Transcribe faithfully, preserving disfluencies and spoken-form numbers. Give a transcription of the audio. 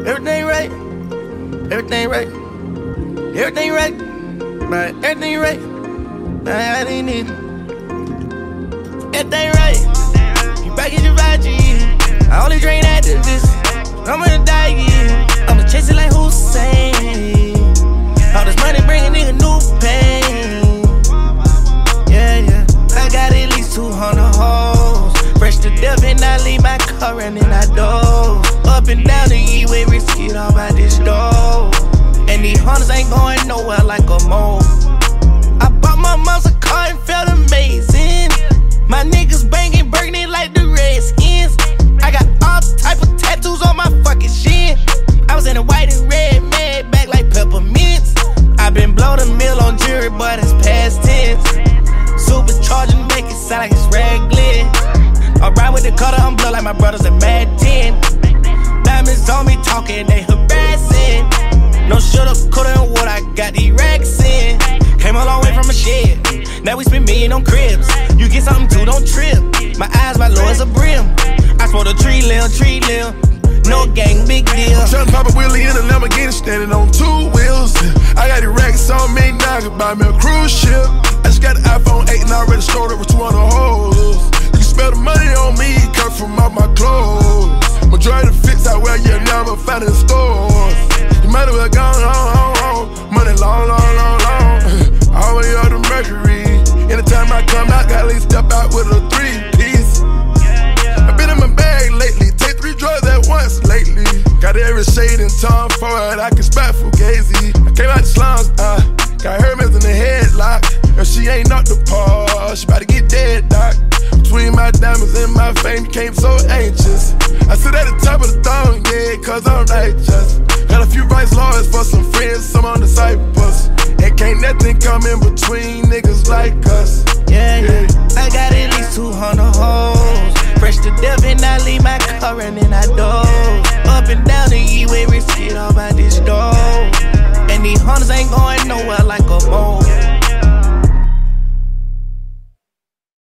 Everything right, everything right, everything right, right, everything right, I didn't need everything right. You back in your five G, I only drain activists. I'm gonna die, yeah. I'ma chase it like Hussein. All this money bring a nigga new pain. Yeah, yeah. I got at least two hundred hoes. Fresh to death and I leave my car running, I doze. Up and down the E-way, risky all by this door. And these hunters ain't going nowhere like a mole. I bought my mom's a car and felt amazing. My niggas banging Burgundy like the Redskins. I got all type of tattoos on my fucking shin. I was in a white and red mad back like peppermints. I been blow the mill on jury, but it's past tense. Supercharging, make it sound like it's Raglan. I ride with the cutter, I'm blood like my brothers at Mad ten. Diamonds on me talking, they harassing. No shoulda, coulda, and what I got these racks in. Came a long way from a shed, now we spend million on cribs. You get something too, don't trip. My eyes about low as a brim. I smoke a tree limb, tree limb. No gang, big deal. I'm tryna pop a wheelie in a Lamborghini standing on two wheels. I got the racks on me, now I can buy me a cruise ship. I just got the iPhone eight and I already stored over two hundred hoes. You can smell the money on me, come from all my clothes. Majority of the fits I wear, you never find in stores. You might have well gone on, on, on. Money long, long, long, long. All the way up to Mercury. Anytime I come out, gotta at least step out with a three piece. I've been in my bag lately, take three drugs at once lately. Got every shade in Tom Ford, I can spot Fugazi. I came out the slums, uh, got Hermes in the headlock. If she ain't up the par, she bout to get dead, doc. Between my diamonds and my fame, became so anxious. I sit at the top of the throne, yeah, cause I'm righteous. Got a few rights lawyers for some friends, some on disciples. And can't nothing come in between niggas like us. Yeah, yeah. I got at least two hundred hoes. Fresh to death and I leave my car running, I doze. Up and down the E-way, risky all by this door. And these hunters ain't going nowhere like a mole.